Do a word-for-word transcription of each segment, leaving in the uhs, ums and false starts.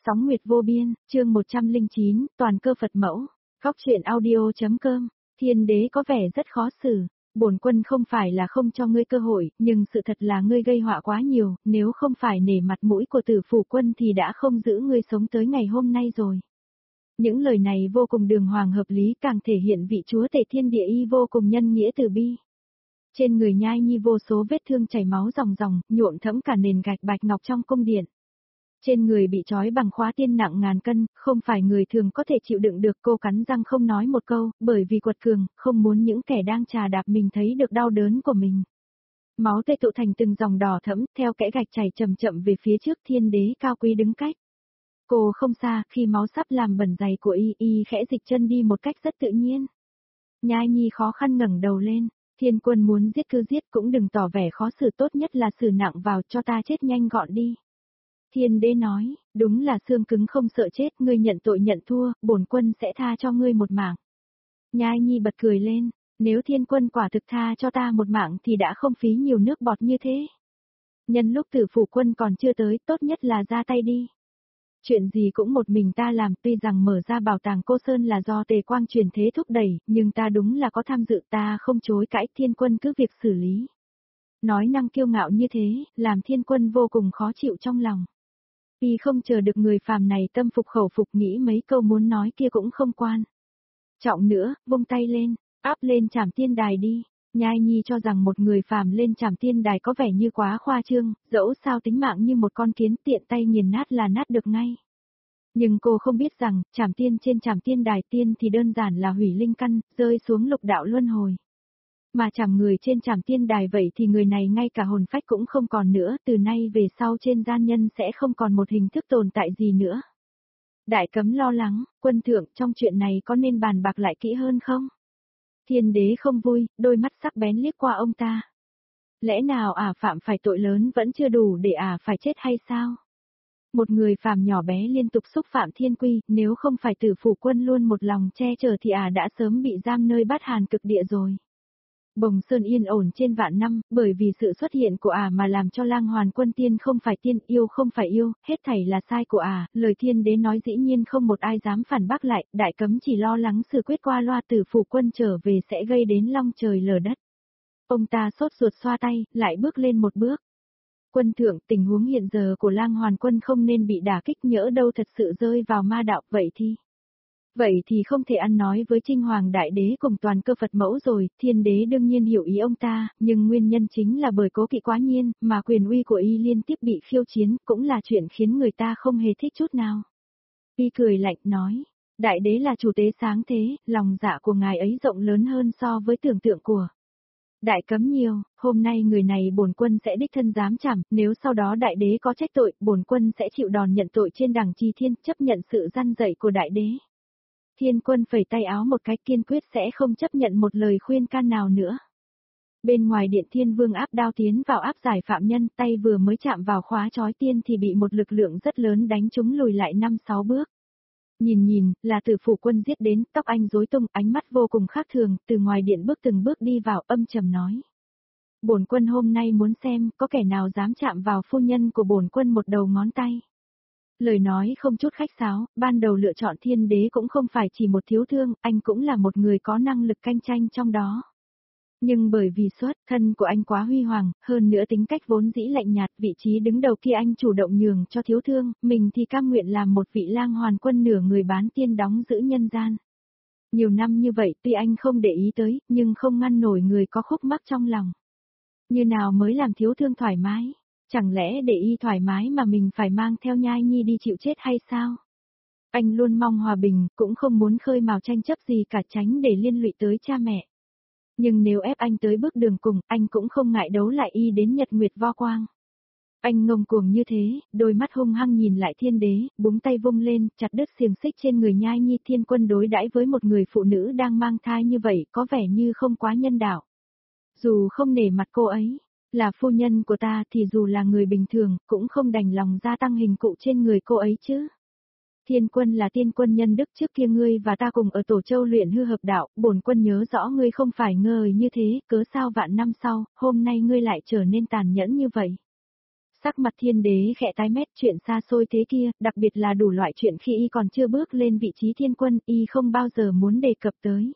Sóng Nguyệt Vô Biên, chương một trăm lẻ chín, Toàn Cơ Phật Mẫu, Góc truyện audio.com, Thiên Đế có vẻ rất khó xử, bổn quân không phải là không cho ngươi cơ hội, nhưng sự thật là ngươi gây họa quá nhiều, nếu không phải nể mặt mũi của Tử Phủ Quân thì đã không giữ ngươi sống tới ngày hôm nay rồi. Những lời này vô cùng đường hoàng hợp lý, càng thể hiện vị chúa tể thiên địa y vô cùng nhân nghĩa từ bi. Trên người Nhai Nhi vô số vết thương chảy máu ròng ròng, nhuộm thẫm cả nền gạch bạch ngọc trong cung điện. Trên người bị trói bằng khóa tiên nặng ngàn cân, không phải người thường có thể chịu đựng được. Cô cắn răng không nói một câu, bởi vì quật cường, không muốn những kẻ đang trà đạp mình thấy được đau đớn của mình. Máu tê tụ thành từng dòng đỏ thẫm, theo kẽ gạch chảy chậm chậm về phía trước. Thiên Đế cao quý đứng cách cô không xa, khi máu sắp làm bẩn giày của y, y khẽ dịch chân đi một cách rất tự nhiên. Nhai Nhi khó khăn ngẩng đầu lên, Thiên Quân muốn giết cứ giết, cũng đừng tỏ vẻ khó xử, tốt nhất là xử nặng vào, cho ta chết nhanh gọn đi. Thiên Đế nói, đúng là xương cứng không sợ chết, ngươi nhận tội nhận thua, bổn quân sẽ tha cho ngươi một mạng. Nhai Nhi bật cười lên, nếu Thiên Quân quả thực tha cho ta một mạng thì đã không phí nhiều nước bọt như thế. Nhân lúc Tử Phủ Quân còn chưa tới, tốt nhất là ra tay đi. Chuyện gì cũng một mình ta làm, tuy rằng mở ra bảo tàng Cô Sơn là do Tề Quang truyền thế thúc đẩy, nhưng ta đúng là có tham dự, ta không chối cãi, Thiên Quân cứ việc xử lý. Nói năng kiêu ngạo như thế, làm Thiên Quân vô cùng khó chịu trong lòng. Y không chờ được người phàm này tâm phục khẩu phục, nghĩ mấy câu muốn nói kia cũng không quan trọng nữa, vung tay lên, áp lên Trảm Tiên Đài đi. Nhai Nhi cho rằng một người phàm lên Trảm Tiên Đài có vẻ như quá khoa trương, dẫu sao tính mạng như một con kiến, tiện tay nghiền nát là nát được ngay. Nhưng cô không biết rằng, Trảm Tiên trên Trảm Tiên Đài tiên thì đơn giản là hủy linh căn, rơi xuống lục đạo luân hồi. Mà chảm người trên Trảm Tiên Đài vậy thì người này ngay cả hồn phách cũng không còn nữa, từ nay về sau trên gian nhân sẽ không còn một hình thức tồn tại gì nữa. Đại Cấm lo lắng, quân thượng, trong chuyện này có nên bàn bạc lại kỹ hơn không? Thiên Đế không vui, đôi mắt sắc bén liếc qua ông ta. Lẽ nào ả phạm phải tội lớn vẫn chưa đủ để ả phải chết hay sao? Một người phàm nhỏ bé liên tục xúc phạm thiên quy, nếu không phải Tử Phủ Quân luôn một lòng che chở thì ả đã sớm bị giam nơi Bát Hàn cực địa rồi. Bồng Sơn yên ổn trên vạn năm, bởi vì sự xuất hiện của ả mà làm cho Lang Hoàn Quân tiên không phải tiên, yêu không phải yêu, hết thảy là sai của ả. Lời Thiên Đế nói dĩ nhiên không một ai dám phản bác lại, Đại Cấm chỉ lo lắng sự quyết qua loa Tử Phủ Quân trở về sẽ gây đến long trời lở đất. Ông ta sốt ruột xoa tay, lại bước lên một bước. Quân thượng, tình huống hiện giờ của Lang Hoàn Quân không nên bị đả kích, nhỡ đâu thật sự rơi vào ma đạo, vậy thì... Vậy thì không thể ăn nói với Trinh Hoàng Đại Đế cùng Toàn Cơ Phật Mẫu rồi. Thiên Đế đương nhiên hiểu ý ông ta, nhưng nguyên nhân chính là bởi cố kỵ quá nhiên, mà quyền uy của y liên tiếp bị khiêu chiến, cũng là chuyện khiến người ta không hề thích chút nào. Y cười lạnh nói, Đại Đế là chủ tế sáng thế, lòng dạ của ngài ấy rộng lớn hơn so với tưởng tượng của Đại Cấm nhiều. Hôm nay người này bổn quân sẽ đích thân giám chảm, nếu sau đó Đại Đế có trách tội, bổn quân sẽ chịu đòn nhận tội trên đẳng chi thiên, chấp nhận sự răn dạy của Đại Đế. Thiên Quân phẩy tay áo một cái, kiên quyết sẽ không chấp nhận một lời khuyên can nào nữa. Bên ngoài điện, Thiên Vương áp đao tiến vào áp giải phạm nhân, tay vừa mới chạm vào khóa trói tiên thì bị một lực lượng rất lớn đánh trúng lùi lại năm sáu bước. Nhìn nhìn, là Tử Phủ Quân giết đến, tóc anh rối tung, ánh mắt vô cùng khác thường, từ ngoài điện bước từng bước đi vào, âm trầm nói. Bổn quân hôm nay muốn xem, có kẻ nào dám chạm vào phu nhân của bổn quân một đầu ngón tay. Lời nói không chút khách sáo, ban đầu lựa chọn Thiên Đế cũng không phải chỉ một thiếu thương, anh cũng là một người có năng lực cạnh tranh trong đó. Nhưng bởi vì xuất thân của anh quá huy hoàng, hơn nữa tính cách vốn dĩ lạnh nhạt, vị trí đứng đầu kia anh chủ động nhường cho thiếu thương, mình thì cam nguyện làm một vị Lang Hoàn Quân nửa người bán tiên đóng giữ nhân gian. Nhiều năm như vậy tuy anh không để ý tới, nhưng không ngăn nổi người có khúc mắc trong lòng. Như nào mới làm thiếu thương thoải mái? Chẳng lẽ để y thoải mái mà mình phải mang theo Nhai Nhi đi chịu chết hay sao? Anh luôn mong hòa bình, cũng không muốn khơi mào tranh chấp gì cả, tránh để liên lụy tới cha mẹ. Nhưng nếu ép anh tới bước đường cùng, anh cũng không ngại đấu lại y đến nhật nguyệt vo quang. Anh ngông cuồng như thế, đôi mắt hung hăng nhìn lại Thiên Đế, búng tay vung lên, chặt đứt xiềng xích trên người Nhai Nhi. Thiên Quân đối đãi với một người phụ nữ đang mang thai như vậy, có vẻ như không quá nhân đạo. Dù không nể mặt cô ấy là phu nhân của ta thì dù là người bình thường, cũng không đành lòng gia tăng hình cụ trên người cô ấy chứ. Thiên Quân là tiên quân nhân đức, trước kia ngươi và ta cùng ở Tổ Châu luyện hư hợp đạo, bổn quân nhớ rõ ngươi không phải ngờ như thế, cớ sao vạn năm sau, hôm nay ngươi lại trở nên tàn nhẫn như vậy. Sắc mặt thiên đế khẽ tái mét, chuyện xa xôi thế kia, đặc biệt là đủ loại chuyện khi y còn chưa bước lên vị trí thiên quân, y không bao giờ muốn đề cập tới.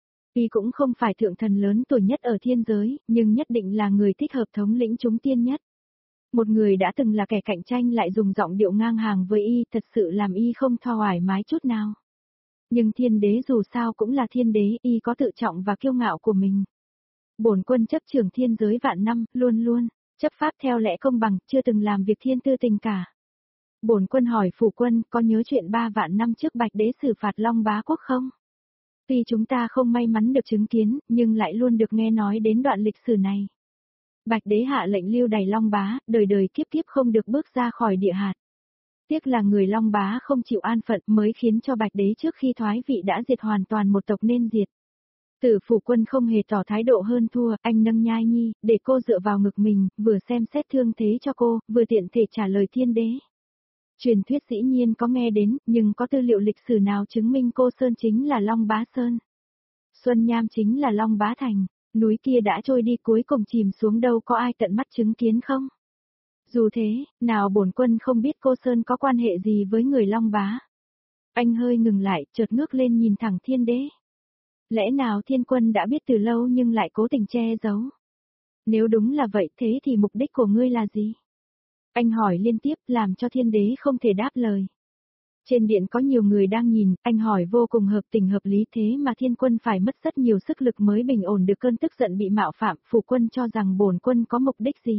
Y cũng không phải thượng thần lớn tuổi nhất ở thiên giới, nhưng nhất định là người thích hợp thống lĩnh chúng tiên nhất. Một người đã từng là kẻ cạnh tranh lại dùng giọng điệu ngang hàng với y, thật sự làm y không thoải mái chút nào. Nhưng thiên đế dù sao cũng là thiên đế, y có tự trọng và kiêu ngạo của mình. Bổn quân chấp trưởng thiên giới vạn năm, luôn luôn chấp pháp theo lẽ công bằng, chưa từng làm việc thiên tư tình cả. Bổn quân hỏi phủ quân, có nhớ chuyện ba vạn năm trước Bạch đế xử phạt Long Bá quốc không? Tuy chúng ta không may mắn được chứng kiến, nhưng lại luôn được nghe nói đến đoạn lịch sử này. Bạch đế hạ lệnh lưu đày Long Bá, đời đời kiếp kiếp không được bước ra khỏi địa hạt. Tiếc là người Long Bá không chịu an phận mới khiến cho Bạch đế trước khi thoái vị đã diệt hoàn toàn một tộc nên diệt. Tử phủ quân không hề tỏ thái độ hơn thua, anh nâng nhai nhi, để cô dựa vào ngực mình, vừa xem xét thương thế cho cô, vừa tiện thể trả lời thiên đế. Truyền thuyết dĩ nhiên có nghe đến, nhưng có tư liệu lịch sử nào chứng minh cô Sơn chính là Long Bá Sơn? Xuân Nham chính là Long Bá Thành, núi kia đã trôi đi cuối cùng chìm xuống đâu có ai tận mắt chứng kiến không? Dù thế, nào bổn quân không biết cô Sơn có quan hệ gì với người Long Bá. Anh hơi ngừng lại, chợt ngước lên nhìn thẳng thiên đế. Lẽ nào thiên quân đã biết từ lâu nhưng lại cố tình che giấu? Nếu đúng là vậy thế thì mục đích của ngươi là gì? Anh hỏi liên tiếp làm cho thiên đế không thể đáp lời. Trên điện có nhiều người đang nhìn, anh hỏi vô cùng hợp tình hợp lý thế mà thiên quân phải mất rất nhiều sức lực mới bình ổn được cơn tức giận bị mạo phạm, phủ quân cho rằng bổn quân có mục đích gì?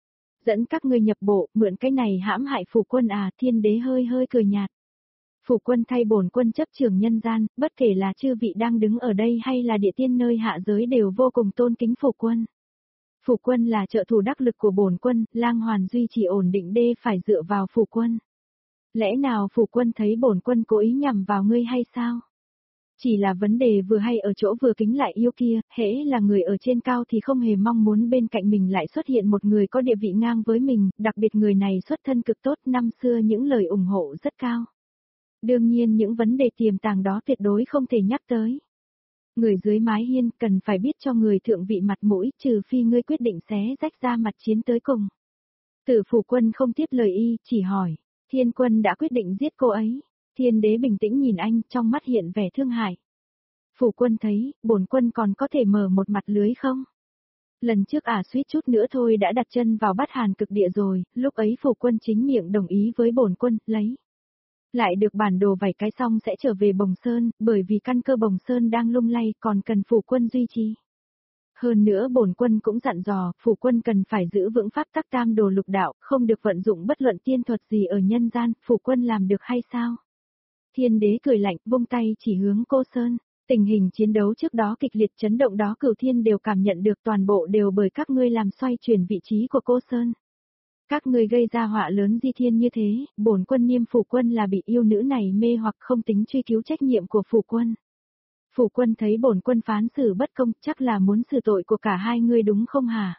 Dẫn các ngươi nhập bộ, mượn cái này hãm hại phủ quân à, thiên đế hơi hơi cười nhạt. Phủ quân thay bổn quân chấp trưởng nhân gian, bất kể là chư vị đang đứng ở đây hay là địa tiên nơi hạ giới đều vô cùng tôn kính phủ quân. Phủ quân là trợ thủ đắc lực của bổn quân, lang hoàn duy trì ổn định đê phải dựa vào phủ quân. Lẽ nào phủ quân thấy bổn quân cố ý nhằm vào ngươi hay sao? Chỉ là vấn đề vừa hay ở chỗ vừa kính lại yêu kia, hễ là người ở trên cao thì không hề mong muốn bên cạnh mình lại xuất hiện một người có địa vị ngang với mình, đặc biệt người này xuất thân cực tốt, năm xưa những lời ủng hộ rất cao. Đương nhiên những vấn đề tiềm tàng đó tuyệt đối không thể nhắc tới. Người dưới mái hiên cần phải biết cho người thượng vị mặt mũi, trừ phi ngươi quyết định xé rách ra mặt chiến tới cùng. Tử phủ quân không tiếp lời y, chỉ hỏi, thiên quân đã quyết định giết cô ấy. Thiên đế bình tĩnh nhìn anh, trong mắt hiện vẻ thương hại. Phủ quân thấy, bổn quân còn có thể mở một mặt lưới không? Lần trước ả à suýt chút nữa thôi đã đặt chân vào bát hàn cực địa rồi, lúc ấy phủ quân chính miệng đồng ý với bổn quân, lấy. Lại được bản đồ vài cái xong sẽ trở về Bồng Sơn, bởi vì căn cơ Bồng Sơn đang lung lay còn cần phủ quân duy trì. Hơn nữa bổn quân cũng dặn dò, phủ quân cần phải giữ vững pháp tắc tam đồ lục đạo, không được vận dụng bất luận tiên thuật gì ở nhân gian, phủ quân làm được hay sao? Thiên đế cười lạnh, vung tay chỉ hướng cô Sơn. Tình hình chiến đấu trước đó kịch liệt chấn động đó cửu thiên đều cảm nhận được, toàn bộ đều bởi các ngươi làm xoay chuyển vị trí của cô Sơn. Các ngươi gây ra họa lớn di thiên như thế, bổn quân niêm phủ quân là bị yêu nữ này mê hoặc không tính truy cứu trách nhiệm của phủ quân. Phủ quân thấy bổn quân phán xử bất công, chắc là muốn xử tội của cả hai ngươi đúng không hả?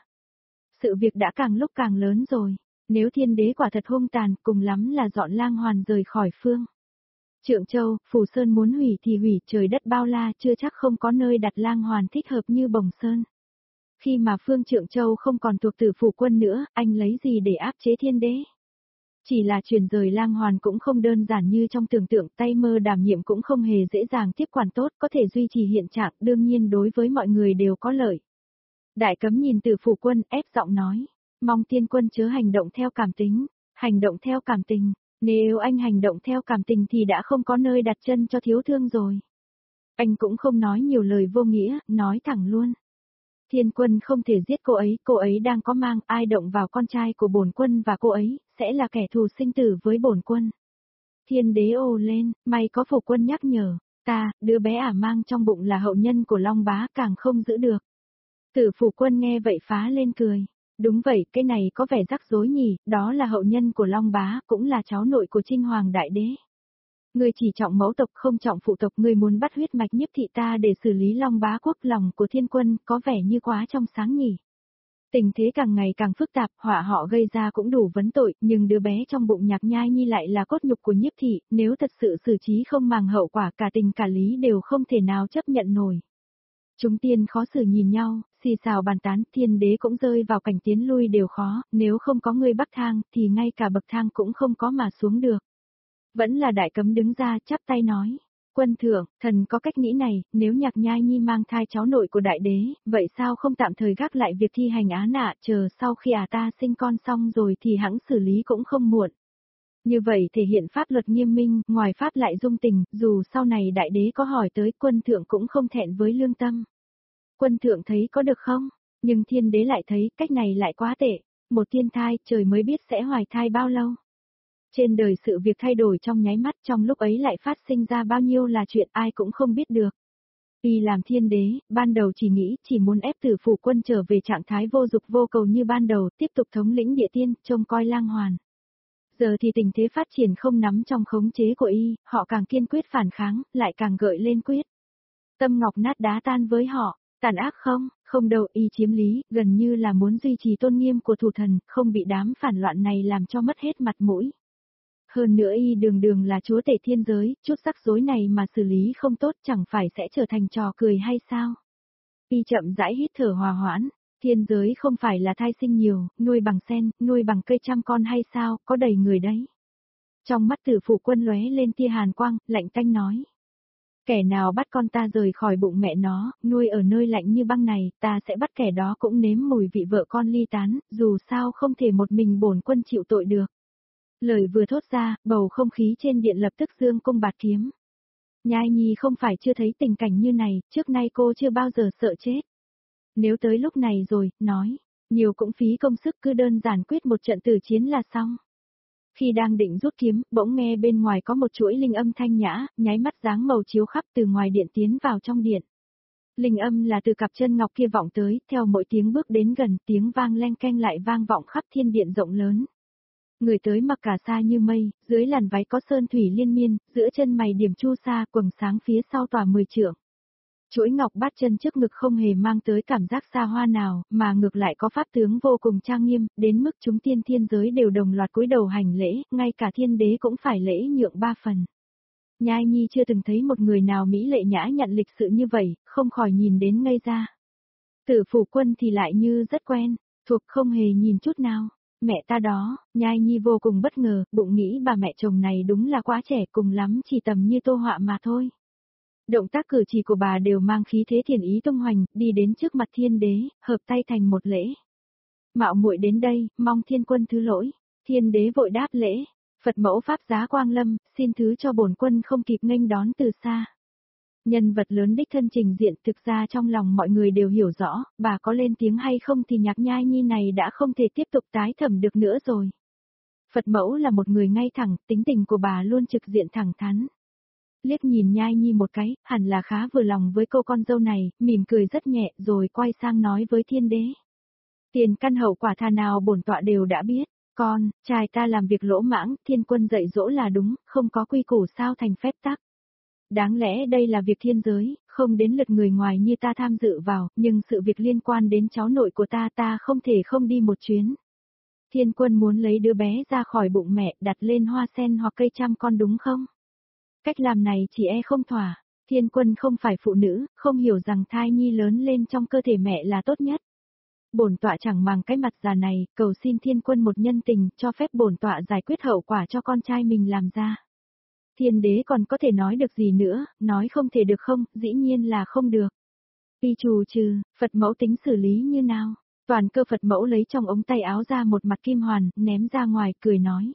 Sự việc đã càng lúc càng lớn rồi, nếu thiên đế quả thật hung tàn, cùng lắm là dọn lang hoàn rời khỏi phương. Trượng Châu, Phù Sơn muốn hủy thì hủy, trời đất bao la chưa chắc không có nơi đặt lang hoàn thích hợp như Bồng Sơn. Khi mà phương Trượng Châu không còn thuộc tử phủ quân nữa, anh lấy gì để áp chế thiên đế? Chỉ là chuyển rời lang hoàn cũng không đơn giản như trong tưởng tượng, tay mơ đảm nhiệm cũng không hề dễ dàng tiếp quản tốt, có thể duy trì hiện trạng, đương nhiên đối với mọi người đều có lợi. Đại cấm nhìn tử phủ quân, ép giọng nói, mong tiên quân chớ hành động theo cảm tính, hành động theo cảm tình. Nếu anh hành động theo cảm tình thì đã không có nơi đặt chân cho thiếu thương rồi. Anh cũng không nói nhiều lời vô nghĩa, nói thẳng luôn. Thiên quân không thể giết cô ấy, cô ấy đang có mang, ai động vào con trai của bổn quân và cô ấy, sẽ là kẻ thù sinh tử với bổn quân. Thiên đế ồ lên, may có phủ quân nhắc nhở, ta, đứa bé ả mang trong bụng là hậu nhân của Long Bá càng không giữ được. Tử phủ quân nghe vậy phá lên cười. Đúng vậy, cái này có vẻ rắc rối nhỉ, đó là hậu nhân của Long Bá, cũng là cháu nội của Trinh Hoàng Đại Đế. Ngươi chỉ trọng mẫu tộc không trọng phụ tộc, ngươi muốn bắt huyết mạch nhiếp thị ta để xử lý Long Bá quốc, lòng của thiên quân, có vẻ như quá trong sáng nhỉ. Tình thế càng ngày càng phức tạp, họa họ gây ra cũng đủ vấn tội, nhưng đứa bé trong bụng Nhạc Nhai Nhi lại là cốt nhục của nhiếp thị, nếu thật sự xử trí không màng hậu quả cả tình cả lý đều không thể nào chấp nhận nổi. Chúng tiên khó xử nhìn nhau, Xì xào bàn tán, thiên đế cũng rơi vào cảnh tiến lui đều khó, nếu không có người bắc thang, thì ngay cả bậc thang cũng không có mà xuống được. Vẫn là đại cấm đứng ra, chắp tay nói. Quân thượng, thần có cách nghĩ này, nếu Nhạc Nhai Nhi mang thai cháu nội của đại đế, vậy sao không tạm thời gác lại việc thi hành án nạ, chờ sau khi à ta sinh con xong rồi thì hãng xử lý cũng không muộn. Như vậy thể hiện pháp luật nghiêm minh, ngoài pháp lại dung tình, dù sau này đại đế có hỏi tới, quân thượng cũng không thẹn với lương tâm. Quân thượng thấy có được không? Nhưng thiên đế lại thấy cách này lại quá tệ. Một thiên thai, trời mới biết sẽ hoài thai bao lâu. Trên đời sự việc thay đổi trong nháy mắt, trong lúc ấy lại phát sinh ra bao nhiêu là chuyện ai cũng không biết được. Vì làm thiên đế, ban đầu chỉ nghĩ chỉ muốn ép Tử Phủ Quân trở về trạng thái vô dục vô cầu như ban đầu, tiếp tục thống lĩnh địa tiên, trông coi lang hoàn. Giờ thì tình thế phát triển không nắm trong khống chế của y, họ càng kiên quyết phản kháng, lại càng gợi lên quyết. Tâm ngọc nát đá tan với họ, tàn ác không, không đâu, y chiếm lý, gần như là muốn duy trì tôn nghiêm của thủ thần, không bị đám phản loạn này làm cho mất hết mặt mũi. Hơn nữa y đường đường là chúa tể thiên giới, chút rắc rối này mà xử lý không tốt chẳng phải sẽ trở thành trò cười hay sao? Y chậm rãi hít thở hòa hoãn, thiên giới không phải là thai sinh nhiều, nuôi bằng sen, nuôi bằng cây trăm con hay sao, có đầy người đấy. Trong mắt Tử Phủ Quân lóe lên tia hàn quang, lạnh tanh nói. Kẻ nào bắt con ta rời khỏi bụng mẹ nó, nuôi ở nơi lạnh như băng này, ta sẽ bắt kẻ đó cũng nếm mùi vị vợ con ly tán, dù sao không thể một mình bổn quân chịu tội được. Lời vừa thốt ra, bầu không khí trên điện lập tức dương cung bạt kiếm. Nhai Nhi không phải chưa thấy tình cảnh như này, trước nay cô chưa bao giờ sợ chết. Nếu tới lúc này rồi, nói, nhiều cũng phí công sức, cứ đơn giản quyết một trận tử chiến là xong. Khi đang định rút kiếm, bỗng nghe bên ngoài có một chuỗi linh âm thanh nhã, nháy mắt dáng màu chiếu khắp từ ngoài điện tiến vào trong điện. Linh âm là từ cặp chân ngọc kia vọng tới, theo mỗi tiếng bước đến gần, tiếng vang len keng lại vang vọng khắp thiên điện rộng lớn. Người tới mặc cả sa như mây, dưới làn váy có sơn thủy liên miên, giữa chân mày điểm chu sa, quầng sáng phía sau tỏa mười trượng. Chuỗi ngọc bát chân trước ngực không hề mang tới cảm giác xa hoa nào, mà ngược lại có pháp tướng vô cùng trang nghiêm, đến mức chúng tiên thiên giới đều đồng loạt cúi đầu hành lễ, ngay cả thiên đế cũng phải lễ nhượng ba phần. Nhai Nhi chưa từng thấy một người nào mỹ lệ nhã nhặn lịch sự như vậy, không khỏi nhìn đến ngây ra. Tử Phủ Quân thì lại như rất quen, thuộc không hề nhìn chút nào. Mẹ ta đó, Nhai Nhi vô cùng bất ngờ, bụng nghĩ bà mẹ chồng này đúng là quá trẻ, cùng lắm chỉ tầm như Tô Họa mà thôi. Động tác cử chỉ của bà đều mang khí thế thiền ý tung hoành, đi đến trước mặt thiên đế, hợp tay thành một lễ. Mạo muội đến đây, mong thiên quân thứ lỗi. Thiên đế vội đáp lễ, Phật mẫu pháp giá quang lâm, xin thứ cho bổn quân không kịp nghênh đón từ xa. Nhân vật lớn đích thân trình diện, thực ra trong lòng mọi người đều hiểu rõ, bà có lên tiếng hay không thì Nhạc Nhai Nhi này đã không thể tiếp tục tái thẩm được nữa rồi. Phật mẫu là một người ngay thẳng, tính tình của bà luôn trực diện thẳng thắn. Liếc nhìn Nhai Nhi một cái, hẳn là khá vừa lòng với cô con dâu này, mỉm cười rất nhẹ rồi quay sang nói với thiên đế. Tiền căn hậu quả thà nào bổn tọa đều đã biết, con, trai ta làm việc lỗ mãng, thiên quân dạy dỗ là đúng, không có quy củ sao thành phép tắc. Đáng lẽ đây là việc thiên giới, không đến lượt người ngoài như ta tham dự vào, nhưng sự việc liên quan đến cháu nội của ta ta không thể không đi một chuyến. Thiên quân muốn lấy đứa bé ra khỏi bụng mẹ, đặt lên hoa sen hoặc cây trăm con đúng không? Cách làm này chỉ e không thỏa, thiên quân không phải phụ nữ, không hiểu rằng thai nhi lớn lên trong cơ thể mẹ là tốt nhất. Bổn tọa chẳng màng cái mặt già này, cầu xin thiên quân một nhân tình, cho phép bổn tọa giải quyết hậu quả cho con trai mình làm ra. Thiên đế còn có thể nói được gì nữa, nói không thể được không, dĩ nhiên là không được. Y trù trừ, Phật mẫu tính xử lý như nào? Toàn cơ Phật mẫu lấy trong ống tay áo ra một mặt kim hoàn, ném ra ngoài, cười nói.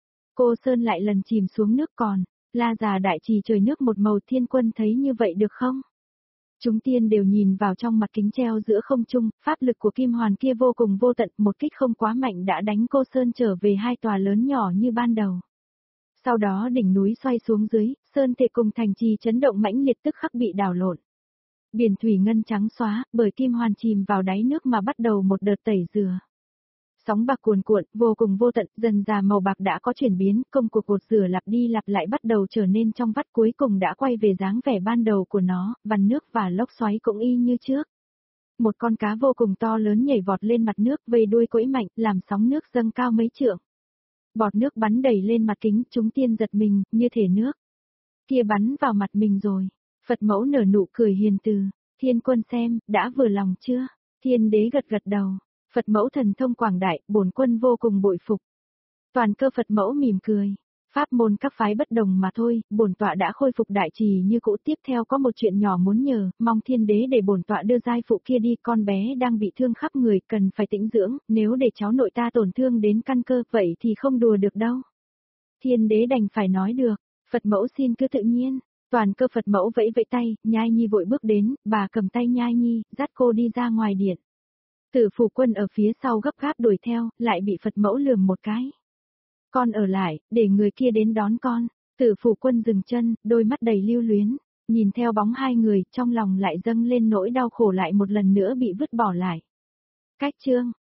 Cô Sơn lại lần chìm xuống nước còn, la già đại trì trời nước một màu, thiên quân thấy như vậy được không? Chúng tiên đều nhìn vào trong mặt kính treo giữa không trung, pháp lực của kim hoàn kia vô cùng vô tận, một kích không quá mạnh đã đánh cô Sơn trở về hai tòa lớn nhỏ như ban đầu. Sau đó đỉnh núi xoay xuống dưới, sơn thể cùng thành trì chấn động mãnh liệt tức khắc bị đảo lộn. Biển thủy ngân trắng xóa, bởi kim hoàn chìm vào đáy nước mà bắt đầu một đợt tẩy rửa. Sóng bạc cuồn cuộn, vô cùng vô tận, dần dà màu bạc đã có chuyển biến, công cuộc cột rửa lặp đi lặp lại bắt đầu trở nên trong vắt, cuối cùng đã quay về dáng vẻ ban đầu của nó, vằn nước và lốc xoáy cũng y như trước. Một con cá vô cùng to lớn nhảy vọt lên mặt nước, vây đuôi quẫy mạnh, làm sóng nước dâng cao mấy trượng. Bọt nước bắn đầy lên mặt kính, chúng tiên giật mình, như thể nước kia bắn vào mặt mình rồi. Phật mẫu nở nụ cười hiền từ, thiên quân xem, đã vừa lòng chưa? Thiên đế gật gật đầu, Phật mẫu thần thông quảng đại, bổn quân vô cùng bội phục. Toàn Cơ Phật mẫu mỉm cười, pháp môn các phái bất đồng mà thôi, bổn tọa đã khôi phục đại trì như cũ. Tiếp theo có một chuyện nhỏ muốn nhờ, mong thiên đế để bổn tọa đưa giai phụ kia đi, con bé đang bị thương khắp người, cần phải tĩnh dưỡng, nếu để cháu nội ta tổn thương đến căn cơ, vậy thì không đùa được đâu. Thiên đế đành phải nói được, Phật mẫu xin cứ tự nhiên. Toàn Cơ Phật mẫu vẫy vẫy tay, Nhai Nhi vội bước đến, bà cầm tay Nhai Nhi, dắt cô đi ra ngoài điện. Tử Phủ Quân ở phía sau gấp gáp đuổi theo, lại bị Phật mẫu lườm một cái. Con ở lại, để người kia đến đón con. Tử Phủ Quân dừng chân, đôi mắt đầy lưu luyến, nhìn theo bóng hai người, trong lòng lại dâng lên nỗi đau khổ lại một lần nữa bị vứt bỏ lại. Cách chương